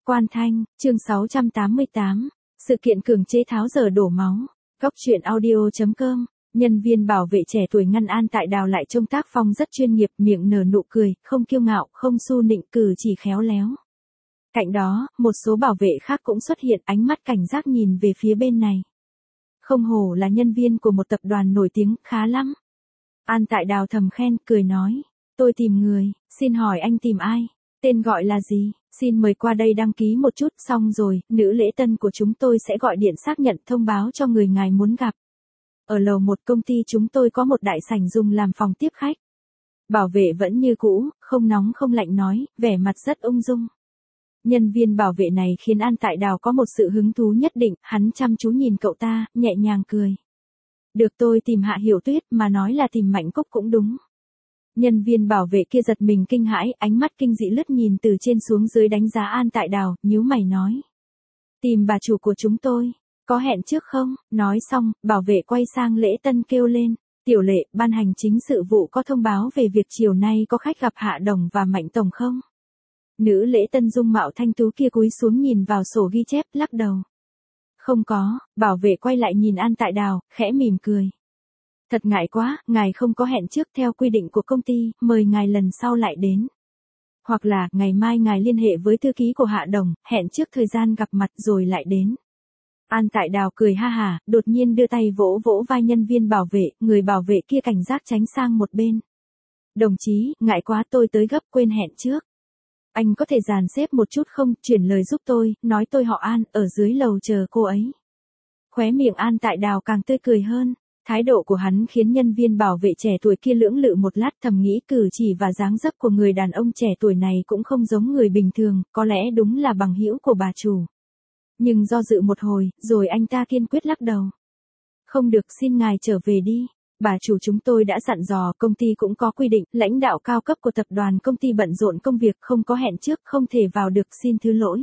Quan Thanh, chương 688, sự kiện cường chế tháo dỡ đổ máu. Góc truyện audio.com, nhân viên bảo vệ trẻ tuổi ngăn An Tại Đào lại trông tác phong rất chuyên nghiệp, miệng nở nụ cười, không kiêu ngạo, không su nịnh, cử chỉ khéo léo. Cạnh đó, một số bảo vệ khác cũng xuất hiện, ánh mắt cảnh giác nhìn về phía bên này. Không hổ là nhân viên của một tập đoàn nổi tiếng, khá lắm. An Tại Đào thầm khen, cười nói, tôi tìm người, xin hỏi anh tìm ai? Tên gọi là gì? Xin mời qua đây đăng ký một chút, xong rồi, nữ lễ tân của chúng tôi sẽ gọi điện xác nhận thông báo cho người ngài muốn gặp. Ở lầu 1 công ty chúng tôi có một đại sảnh dùng làm phòng tiếp khách. Bảo vệ vẫn như cũ, không nóng không lạnh nói, vẻ mặt rất ung dung. Nhân viên bảo vệ này khiến An Tại Đào có một sự hứng thú nhất định, hắn chăm chú nhìn cậu ta, nhẹ nhàng cười. Được, tôi tìm Hạ Hiểu Tuyết, mà nói là tìm Mạnh Cúc cũng đúng. Nhân viên bảo vệ kia giật mình kinh hãi, ánh mắt kinh dị lướt nhìn từ trên xuống dưới đánh giá An Tại Đào, nhíu mày nói. Tìm bà chủ của chúng tôi, có hẹn trước không? Nói xong, bảo vệ quay sang lễ tân kêu lên. Tiểu Lệ, ban hành chính sự vụ có thông báo về việc chiều nay có khách gặp Hạ Đồng và Mạnh Tổng không? Nữ lễ tân dung mạo thanh tú kia cúi xuống nhìn vào sổ ghi chép, lắc đầu. Không có. Bảo vệ quay lại nhìn An Tại Đào, khẽ mỉm cười. Thật ngại quá, ngài không có hẹn trước theo quy định của công ty, mời ngài lần sau lại đến. Hoặc là, ngày mai ngài liên hệ với thư ký của Hạ Đồng, hẹn trước thời gian gặp mặt rồi lại đến. An Tại Đào cười ha hả, đột nhiên đưa tay vỗ vỗ vai nhân viên bảo vệ, người bảo vệ kia cảnh giác tránh sang một bên. Đồng chí, ngại quá, tôi tới gấp, quên hẹn trước. Anh có thể dàn xếp một chút không, chuyển lời giúp tôi, nói tôi họ An, ở dưới lầu chờ cô ấy. Khóe miệng An Tại Đào càng tươi cười hơn. Thái độ của hắn khiến nhân viên bảo vệ trẻ tuổi kia lưỡng lự một lát, thầm nghĩ cử chỉ và dáng dấp của người đàn ông trẻ tuổi này cũng không giống người bình thường, có lẽ đúng là bằng hữu của bà chủ. Nhưng do dự một hồi, rồi anh ta kiên quyết lắc đầu. Không được, xin ngài trở về đi. Bà chủ chúng tôi đã dặn dò, công ty cũng có quy định, lãnh đạo cao cấp của tập đoàn công ty bận rộn công việc, không có hẹn trước, không thể vào được, xin thứ lỗi.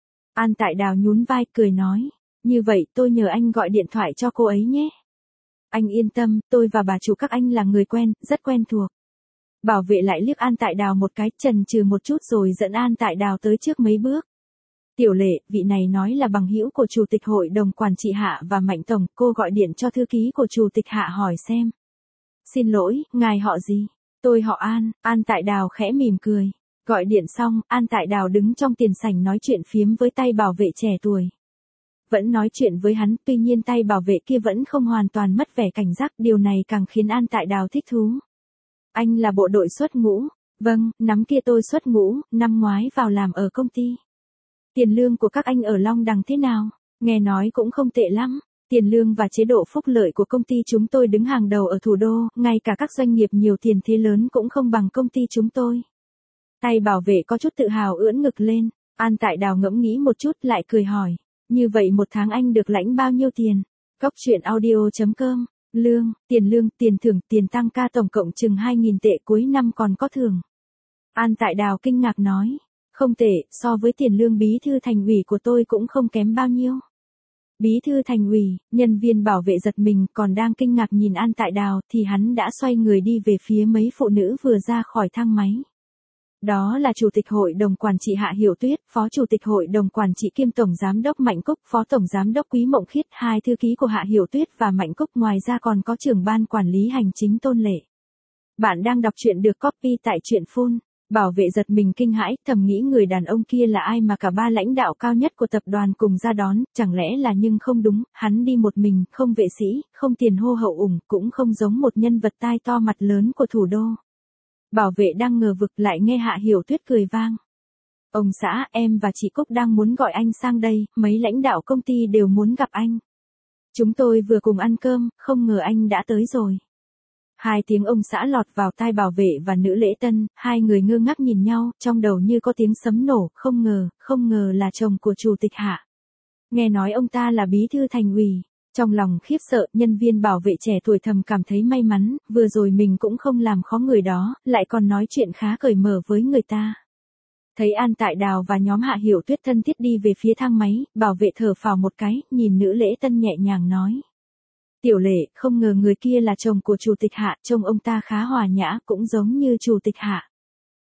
An Tại Đào nhún vai, cười nói. Như vậy, tôi nhờ anh gọi điện thoại cho cô ấy nhé. Anh yên tâm, tôi và bà chủ các anh là người quen, rất quen thuộc. Bảo vệ lại liếc An Tại Đào một cái, chần chừ một chút rồi dẫn An Tại Đào tới trước mấy bước. Tiểu Lệ, vị này nói là bằng hữu của chủ tịch hội đồng quản trị Hạ và Mạnh Tổng, cô gọi điện cho thư ký của chủ tịch Hạ hỏi xem. Xin lỗi, ngài họ gì? Tôi họ An. An Tại Đào khẽ mỉm cười. Gọi điện xong, An Tại Đào đứng trong tiền sảnh nói chuyện phiếm với tay bảo vệ trẻ tuổi. Vẫn nói chuyện với hắn, tuy nhiên tay bảo vệ kia vẫn không hoàn toàn mất vẻ cảnh giác, điều này càng khiến An Tại Đào thích thú. Anh là bộ đội xuất ngũ. Vâng, năm kia tôi xuất ngũ, năm ngoái vào làm ở công ty. Tiền lương của các anh ở Long Đằng thế nào? Nghe nói cũng không tệ lắm. Tiền lương và chế độ phúc lợi của công ty chúng tôi đứng hàng đầu ở thủ đô, ngay cả các doanh nghiệp nhiều tiền thế lớn cũng không bằng công ty chúng tôi. Tay bảo vệ có chút tự hào ưỡn ngực lên. An Tại Đào ngẫm nghĩ một chút lại cười hỏi. Như vậy một tháng anh được lãnh bao nhiêu tiền? Góc truyện audio.com, lương, tiền thưởng, tiền tăng ca tổng cộng chừng 2.000 tệ, cuối năm còn có thưởng. An Tại Đào kinh ngạc nói, không tệ, so với tiền lương bí thư thành ủy của tôi cũng không kém bao nhiêu. Bí thư thành ủy, nhân viên bảo vệ giật mình, còn đang kinh ngạc nhìn An Tại Đào thì hắn đã xoay người đi về phía mấy phụ nữ vừa ra khỏi thang máy. Đó là Chủ tịch Hội đồng Quản trị Hạ Hiểu Tuyết, Phó Chủ tịch Hội đồng Quản trị kiêm Tổng Giám đốc Mạnh Cúc, Phó Tổng Giám đốc Quý Mộng Khiết, hai thư ký của Hạ Hiểu Tuyết và Mạnh Cúc, ngoài ra còn có trưởng ban quản lý hành chính Tôn Lệ. Bạn đang đọc truyện được copy tại truyện Full. Bảo vệ giật mình kinh hãi, thầm nghĩ người đàn ông kia là ai mà cả ba lãnh đạo cao nhất của tập đoàn cùng ra đón, chẳng lẽ là, nhưng không đúng, hắn đi một mình, không vệ sĩ, không tiền hô hậu ủng, cũng không giống một nhân vật tai to mặt lớn của thủ đô. Bảo vệ đang ngờ vực lại nghe Hạ Hiểu Tuyết cười vang. Ông xã, em và chị Cúc đang muốn gọi anh sang đây, mấy lãnh đạo công ty đều muốn gặp anh. Chúng tôi vừa cùng ăn cơm, không ngờ anh đã tới rồi. Hai tiếng ông xã lọt vào tai bảo vệ và nữ lễ tân, hai người ngơ ngác nhìn nhau, trong đầu như có tiếng sấm nổ, không ngờ là chồng của chủ tịch Hạ. Nghe nói ông ta là bí thư thành ủy. Trong lòng khiếp sợ, nhân viên bảo vệ trẻ tuổi thầm cảm thấy may mắn, vừa rồi mình cũng không làm khó người đó, lại còn nói chuyện khá cởi mở với người ta. Thấy An Tại Đào và nhóm Hạ Hiểu Tuyết thân thiết đi về phía thang máy, bảo vệ thở phào một cái, nhìn nữ lễ tân nhẹ nhàng nói. Tiểu Lệ, không ngờ người kia là chồng của chủ tịch Hạ, trông ông ta khá hòa nhã, cũng giống như chủ tịch Hạ.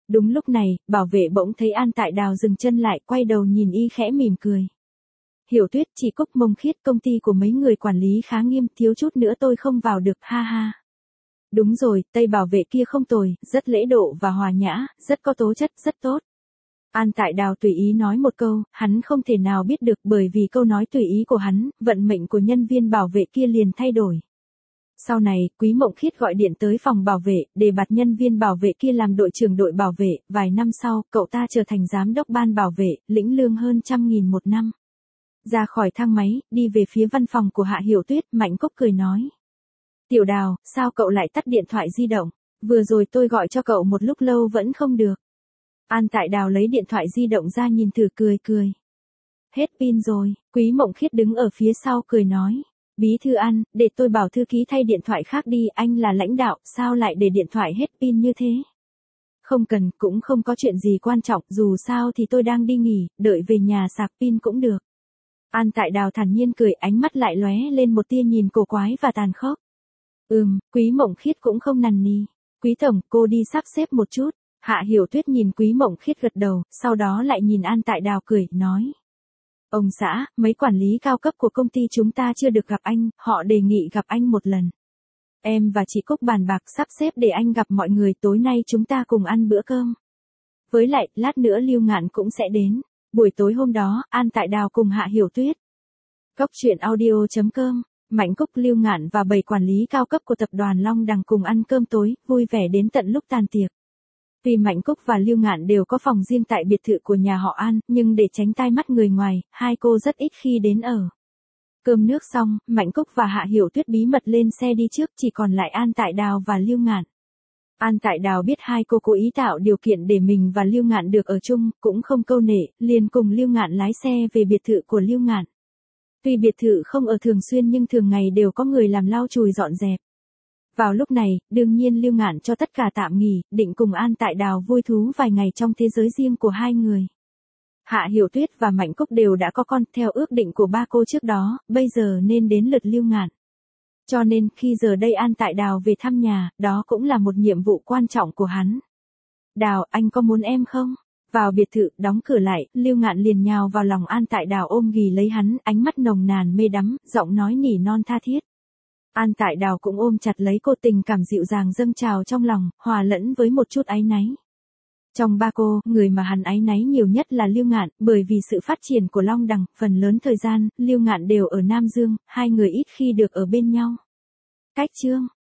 Đúng lúc này, bảo vệ bỗng thấy An Tại Đào dừng chân lại, quay đầu nhìn y khẽ mỉm cười. Hiểu Tuyết, chị Cúc Mông Khiết, công ty của mấy người quản lý khá nghiêm, thiếu chút nữa tôi không vào được, ha ha. Đúng rồi, Tây bảo vệ kia không tồi, rất lễ độ và hòa nhã, rất có tố chất, rất tốt. An Tại Đào tùy ý nói một câu, hắn không thể nào biết được, bởi vì câu nói tùy ý của hắn, vận mệnh của nhân viên bảo vệ kia liền thay đổi. Sau này, Quý Mộng Khiết gọi điện tới phòng bảo vệ, để bạt nhân viên bảo vệ kia làm đội trưởng đội bảo vệ, vài năm sau, cậu ta trở thành giám đốc ban bảo vệ, lĩnh lương hơn 100.000 một năm. Ra khỏi thang máy, đi về phía văn phòng của Hạ Hiểu Tuyết, Mạnh Cúc cười nói. Tiểu Đào, sao cậu lại tắt điện thoại di động? Vừa rồi tôi gọi cho cậu một lúc lâu vẫn không được. An Tại Đào lấy điện thoại di động ra nhìn thử, cười cười. Hết pin rồi, Quý Mộng Khiết đứng ở phía sau cười nói. Bí thư An, để tôi bảo thư ký thay điện thoại khác đi, anh là lãnh đạo, sao lại để điện thoại hết pin như thế? Không cần, cũng không có chuyện gì quan trọng, dù sao thì tôi đang đi nghỉ, đợi về nhà sạc pin cũng được. An Tại Đào thản nhiên cười, ánh mắt lại lóe lên một tia nhìn cổ quái và tàn khốc. Quý Mộng Khiết cũng không nằn nì. Quý tổng, cô đi sắp xếp một chút. Hạ Hiểu Tuyết nhìn Quý Mộng Khiết gật đầu, sau đó lại nhìn An Tại Đào cười, nói. Ông xã, mấy quản lý cao cấp của công ty chúng ta chưa được gặp anh, họ đề nghị gặp anh một lần. Em và chị Cúc bàn bạc sắp xếp để anh gặp mọi người, tối nay chúng ta cùng ăn bữa cơm. Với lại, lát nữa Lưu Ngạn cũng sẽ đến. Buổi tối hôm đó, An Tại Đào cùng Hạ Hiểu Tuyết. Cốc truyện audio.com, Mạnh Cúc, Lưu Ngạn và 7 quản lý cao cấp của tập đoàn Long Đằng cùng ăn cơm tối, vui vẻ đến tận lúc tan tiệc. Tuy Mạnh Cúc và Lưu Ngạn đều có phòng riêng tại biệt thự của nhà họ An, nhưng để tránh tai mắt người ngoài, hai cô rất ít khi đến ở. Cơm nước xong, Mạnh Cúc và Hạ Hiểu Tuyết bí mật lên xe đi trước, chỉ còn lại An Tại Đào và Lưu Ngạn. An Tại Đào biết hai cô cố ý tạo điều kiện để mình và Lưu Ngạn được ở chung, cũng không câu nệ, liền cùng Lưu Ngạn lái xe về biệt thự của Lưu Ngạn. Tuy biệt thự không ở thường xuyên nhưng thường ngày đều có người làm lau chùi dọn dẹp. Vào lúc này, đương nhiên Lưu Ngạn cho tất cả tạm nghỉ, định cùng An Tại Đào vui thú vài ngày trong thế giới riêng của hai người. Hạ Hiểu Tuyết và Mạnh Cúc đều đã có con, theo ước định của ba cô trước đó, bây giờ nên đến lượt Lưu Ngạn. Cho nên, khi giờ đây An Tại Đào về thăm nhà, đó cũng là một nhiệm vụ quan trọng của hắn. Đào, anh có muốn em không? Vào biệt thự, đóng cửa lại, Lưu Ngạn liền nhào vào lòng An Tại Đào ôm ghì lấy hắn, ánh mắt nồng nàn mê đắm, giọng nói nỉ non tha thiết. An Tại Đào cũng ôm chặt lấy cô, tình cảm dịu dàng dâng trào trong lòng, hòa lẫn với một chút áy náy. Trong ba cô, người mà hắn áy náy nhiều nhất là Lưu Ngạn, bởi vì sự phát triển của Long Đằng, phần lớn thời gian, Lưu Ngạn đều ở Nam Dương, hai người ít khi được ở bên nhau. Cách chương